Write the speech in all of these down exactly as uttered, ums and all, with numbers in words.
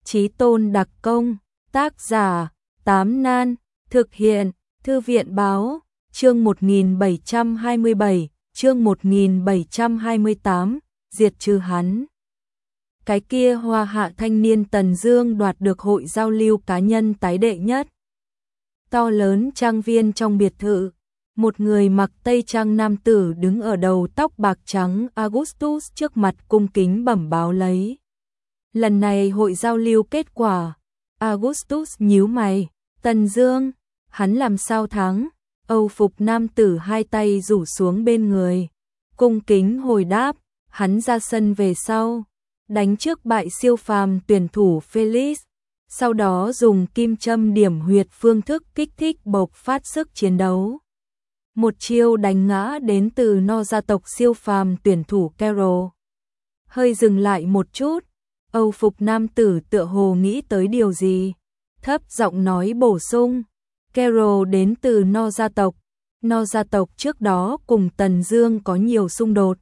Chí tôn đặc công, tác giả, Tám Nan, thực hiện, Thư viện báo, chương một nghìn bảy trăm hai mươi bảy, chương một nghìn bảy trăm hai mươi tám, diệt trừ hắn. Cái kia hoa hạ thanh niên Tần Dương đoạt được hội giao lưu cá nhân tái đệ nhất. To lớn trang viên trong biệt thự, một người mặc tây trang nam tử đứng ở đầu tóc bạc trắng Augustus trước mặt cung kính bẩm báo lấy. Lần này hội giao lưu kết quả, Augustus nhíu mày, Tần Dương, hắn làm sao thắng? Âu phục nam tử hai tay rủ xuống bên người, cung kính hồi đáp, hắn ra sân về sau, đánh trước bại siêu phàm tuyển thủ Felix, sau đó dùng kim châm điểm huyệt phương thức kích thích bộc phát sức chiến đấu. Một chiêu đánh ngã đến từ No gia tộc siêu phàm tuyển thủ Carol. Hơi dừng lại một chút, Âu phục nam tử tựa hồ nghĩ tới điều gì, thấp giọng nói bổ sung, Carol đến từ No gia tộc, No gia tộc trước đó cùng Tần Dương có nhiều xung đột.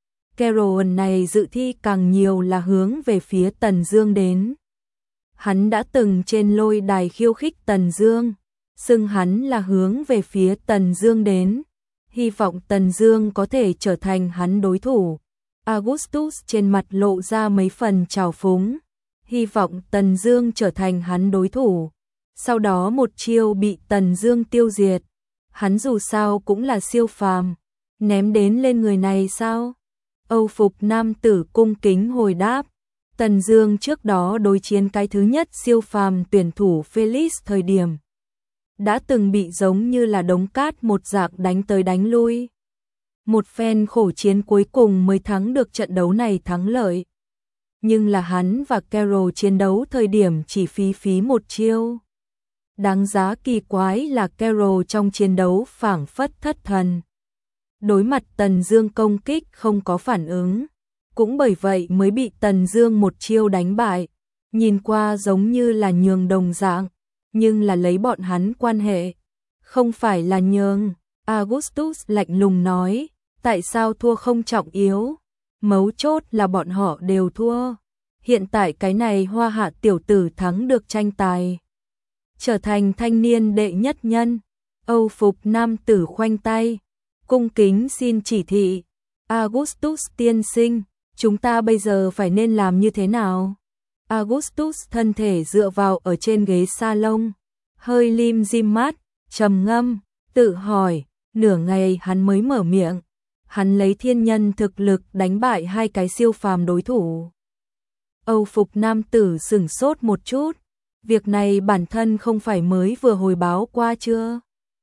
Carol này dự thi càng nhiều là hướng về phía Tần Dương đến. Hắn đã từng trên lôi đài khiêu khích Tần Dương, xưng hắn là hướng về phía Tần Dương đến, hy vọng Tần Dương có thể trở thành hắn đối thủ. Augustus trên mặt lộ ra mấy phần trào phúng, hy vọng Tần Dương trở thành hắn đối thủ. Sau đó một chiêu bị Tần Dương tiêu diệt. Hắn dù sao cũng là siêu phàm, ném đến lên người này sao? Âu phục nam tử cung kính hồi đáp, Tần Dương trước đó đối chiến cái thứ nhất siêu phàm tuyển thủ Felix thời điểm, đã từng bị giống như là đống cát một dạng đánh tới đánh lui. Một phen khổ chiến cuối cùng mới thắng được trận đấu này thắng lợi. Nhưng là hắn và Carol chiến đấu thời điểm chỉ phí phí một chiêu. Đáng giá kỳ quái là Carol trong chiến đấu phảng phất thất thần. Đối mặt Tần Dương công kích không có phản ứng, cũng bởi vậy mới bị Tần Dương một chiêu đánh bại. Nhìn qua giống như là nhường đồng dạng, nhưng là lấy bọn hắn quan hệ, không phải là nhường. Augustus lạnh lùng nói, tại sao thua không trọng yếu, mấu chốt là bọn họ đều thua. Hiện tại cái này hoa hạ tiểu tử thắng được tranh tài, trở thành thanh niên đệ nhất nhân. Âu phục nam tử khoanh tay, cung kính xin chỉ thị. Augustus tiên sinh, chúng ta bây giờ phải nên làm như thế nào? Augustus thân thể dựa vào ở trên ghế salon, hơi lim dim mắt, trầm ngâm, tự hỏi, nửa ngày hắn mới mở miệng. Hắn lấy thiên nhân thực lực đánh bại hai cái siêu phàm đối thủ. Âu phục nam tử sửng sốt một chút, việc này bản thân không phải mới vừa hồi báo qua chưa?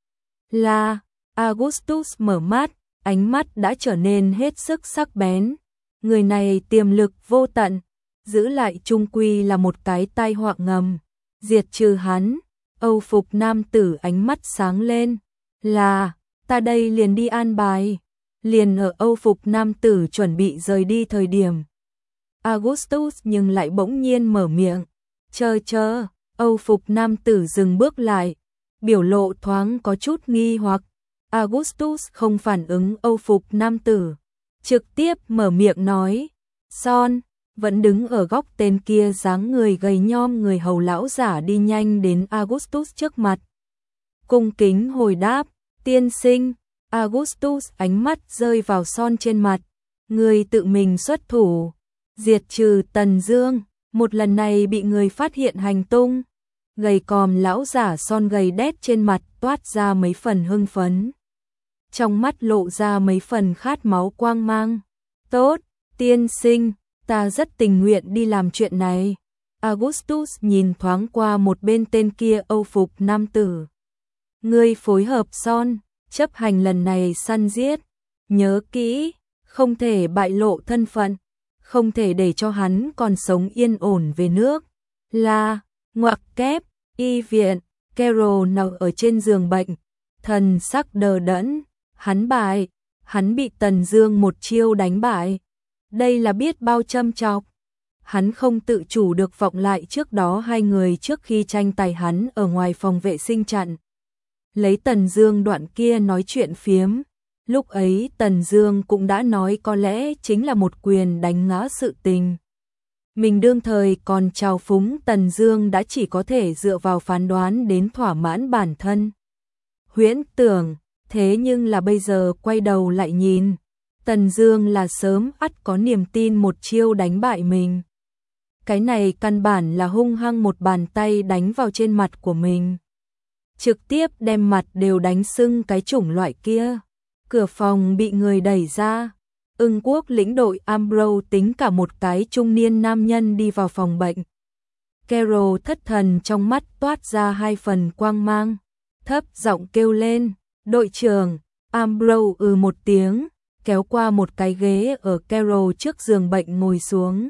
Là, Augustus mở mắt, ánh mắt đã trở nên hết sức sắc bén. Người này tiềm lực vô tận, giữ lại chung quy là một cái tai họa ngầm. Diệt trừ hắn, Âu phục nam tử ánh mắt sáng lên. Là, ta đây liền đi an bài. Liền ở Âu phục nam tử chuẩn bị rời đi thời điểm, Augustus nhưng lại bỗng nhiên mở miệng. Chờ chờ, Âu phục nam tử dừng bước lại, biểu lộ thoáng có chút nghi hoặc. Augustus không phản ứng Âu phục nam tử, trực tiếp mở miệng nói, Son, vẫn đứng ở góc tên kia dáng người gầy nhom người hầu lão giả đi nhanh đến Augustus trước mặt. Cung kính hồi đáp, tiên sinh. Augustus ánh mắt rơi vào Son trên mặt, người tự mình xuất thủ, diệt trừ Tần Dương, một lần này bị người phát hiện hành tung. Gầy còm lão giả Son gầy đét trên mặt toát ra mấy phần hưng phấn, trong mắt lộ ra mấy phần khát máu quang mang. Tốt, tiên sinh, ta rất tình nguyện đi làm chuyện này. Augustus nhìn thoáng qua một bên tên kia Âu phục nam tử. Ngươi phối hợp Son, chấp hành lần này săn giết, nhớ kỹ, không thể bại lộ thân phận, không thể để cho hắn còn sống yên ổn về nước. Là, ngoặc kép, y viện, Carol nằm ở trên giường bệnh, thần sắc đờ đẫn, hắn bại, hắn bị Tần Dương một chiêu đánh bại. Đây là biết bao châm chọc. Hắn không tự chủ được vọng lại trước đó hai người trước khi tranh tài hắn ở ngoài phòng vệ sinh chặn. Lấy Tần Dương đoạn kia nói chuyện phiếm, lúc ấy Tần Dương cũng đã nói có lẽ chính là một quyền đánh ngã sự tình. Mình đương thời còn trào phúng Tần Dương đã chỉ có thể dựa vào phán đoán đến thỏa mãn bản thân. Huyễn tưởng, thế nhưng là bây giờ quay đầu lại nhìn, Tần Dương là sớm ắt có niềm tin một chiêu đánh bại mình. Cái này căn bản là hung hăng một bàn tay đánh vào trên mặt của mình. Trực tiếp đem mặt đều đánh sưng cái chủng loại kia. Cửa phòng bị người đẩy ra. Ưng Quốc lĩnh đội Ambrose tính cả một cái trung niên nam nhân đi vào phòng bệnh. Carol thất thần trong mắt toát ra hai phần quang mang. Thấp giọng kêu lên, đội trưởng. Ambrose ừ một tiếng, kéo qua một cái ghế ở Carol trước giường bệnh ngồi xuống.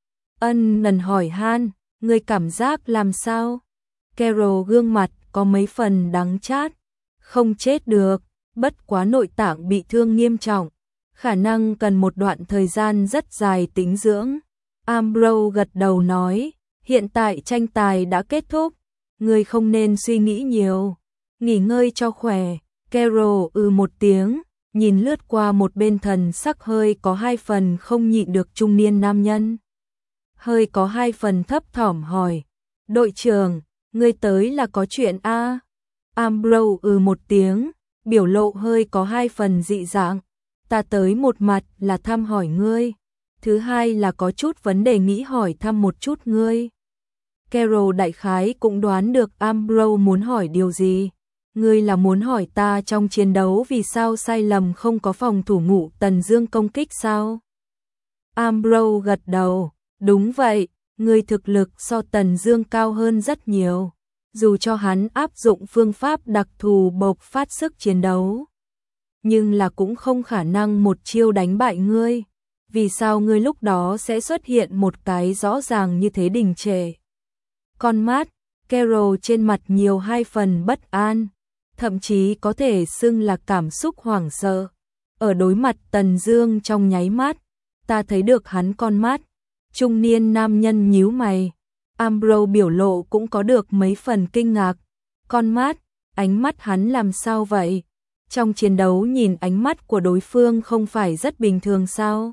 Ân Nần hỏi han, người cảm giác làm sao? Carol gương mặt có mấy phần đắng chát. Không chết được, bất quá nội tạng bị thương nghiêm trọng. Khả năng cần một đoạn thời gian rất dài tĩnh dưỡng. Ambrose gật đầu nói, hiện tại tranh tài đã kết thúc. Người không nên suy nghĩ nhiều. Nghỉ ngơi cho khỏe. Carol ừ một tiếng, nhìn lướt qua một bên thần sắc hơi có hai phần không nhịn được trung niên nam nhân. Hơi có hai phần thấp thỏm hỏi, đội trưởng, ngươi tới là có chuyện a? À? Ambrose ừ một tiếng, biểu lộ hơi có hai phần dị dạng. Ta tới một mặt là thăm hỏi ngươi, thứ hai là có chút vấn đề nghĩ hỏi thăm một chút ngươi. Carol đại khái cũng đoán được Ambrose muốn hỏi điều gì. Ngươi là muốn hỏi ta trong chiến đấu vì sao sai lầm không có phòng thủ ngụ Tần Dương công kích sao? Ambrose gật đầu, đúng vậy, ngươi thực lực so Tần Dương cao hơn rất nhiều. Dù cho hắn áp dụng phương pháp đặc thù bộc phát sức chiến đấu, nhưng là cũng không khả năng một chiêu đánh bại ngươi. Vì sao ngươi lúc đó sẽ xuất hiện một cái rõ ràng như thế đình trệ? Con mắt, Carol trên mặt nhiều hai phần bất an, thậm chí có thể xưng là cảm xúc hoảng sợ. Ở đối mặt Tần Dương trong nháy mắt, ta thấy được hắn con mắt. Trung niên nam nhân nhíu mày. Ambrose biểu lộ cũng có được mấy phần kinh ngạc. Con mắt, ánh mắt hắn làm sao vậy? Trong chiến đấu nhìn ánh mắt của đối phương không phải rất bình thường sao?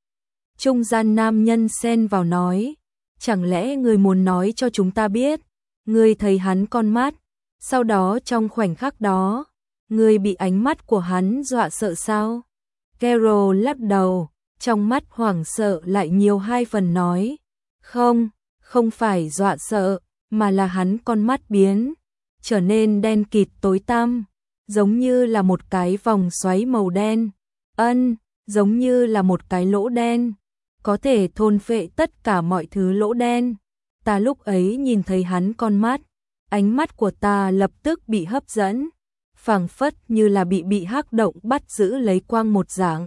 Trung gian nam nhân xen vào nói, chẳng lẽ ngươi muốn nói cho chúng ta biết, ngươi thấy hắn con mắt, sau đó trong khoảnh khắc đó, ngươi bị ánh mắt của hắn dọa sợ sao? Carol lắc đầu, trong mắt hoảng sợ lại nhiều hai phần nói, không, không phải dọa sợ, mà là hắn con mắt biến, trở nên đen kịt tối tăm, giống như là một cái vòng xoáy màu đen. Ân, giống như là một cái lỗ đen, có thể thôn phệ tất cả mọi thứ lỗ đen. Ta lúc ấy nhìn thấy hắn con mắt, ánh mắt của ta lập tức bị hấp dẫn, phảng phất như là bị bị hắc động bắt giữ lấy quang một dạng.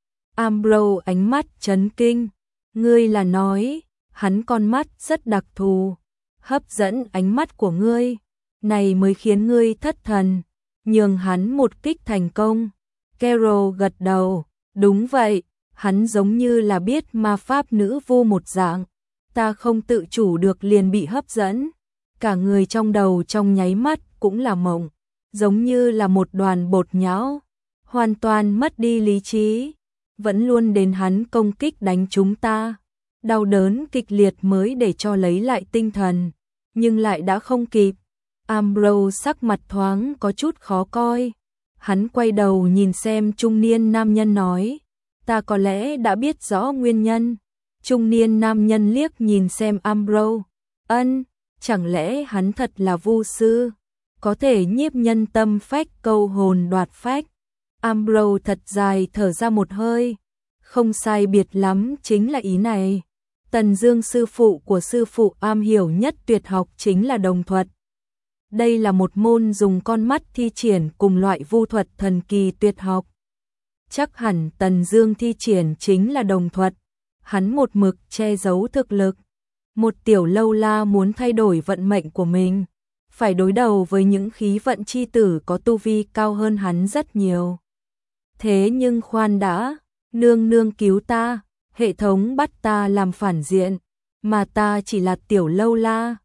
Ambrose ánh mắt chấn kinh, ngươi là nói, hắn con mắt rất đặc thù, hấp dẫn ánh mắt của ngươi, này mới khiến ngươi thất thần, nhường hắn một kích thành công. Carol gật đầu, đúng vậy, hắn giống như là biết ma pháp nữ vu một dạng, ta không tự chủ được liền bị hấp dẫn, cả người trong đầu trong nháy mắt cũng là mộng, giống như là một đoàn bột nhão, hoàn toàn mất đi lý trí, vẫn luôn đến hắn công kích đánh chúng ta. Đau đớn kịch liệt mới để cho lấy lại tinh thần, nhưng lại đã không kịp. Ambrose sắc mặt thoáng có chút khó coi. Hắn quay đầu nhìn xem trung niên nam nhân nói, ta có lẽ đã biết rõ nguyên nhân. Trung niên nam nhân liếc nhìn xem Ambrose, ân, chẳng lẽ hắn thật là vu sư, có thể nhiếp nhân tâm phách câu hồn đoạt phách. Ambrose thật dài thở ra một hơi, không sai biệt lắm chính là ý này. Tần Dương sư phụ của sư phụ am hiểu nhất tuyệt học chính là đồng thuật. Đây là một môn dùng con mắt thi triển cùng loại vu thuật thần kỳ tuyệt học. Chắc hẳn Tần Dương thi triển chính là đồng thuật. Hắn một mực che giấu thực lực. Một tiểu lâu la muốn thay đổi vận mệnh của mình, phải đối đầu với những khí vận chi tử có tu vi cao hơn hắn rất nhiều. Thế nhưng khoan đã, nương nương cứu ta, hệ thống bắt ta làm phản diện, mà ta chỉ là tiểu lâu la,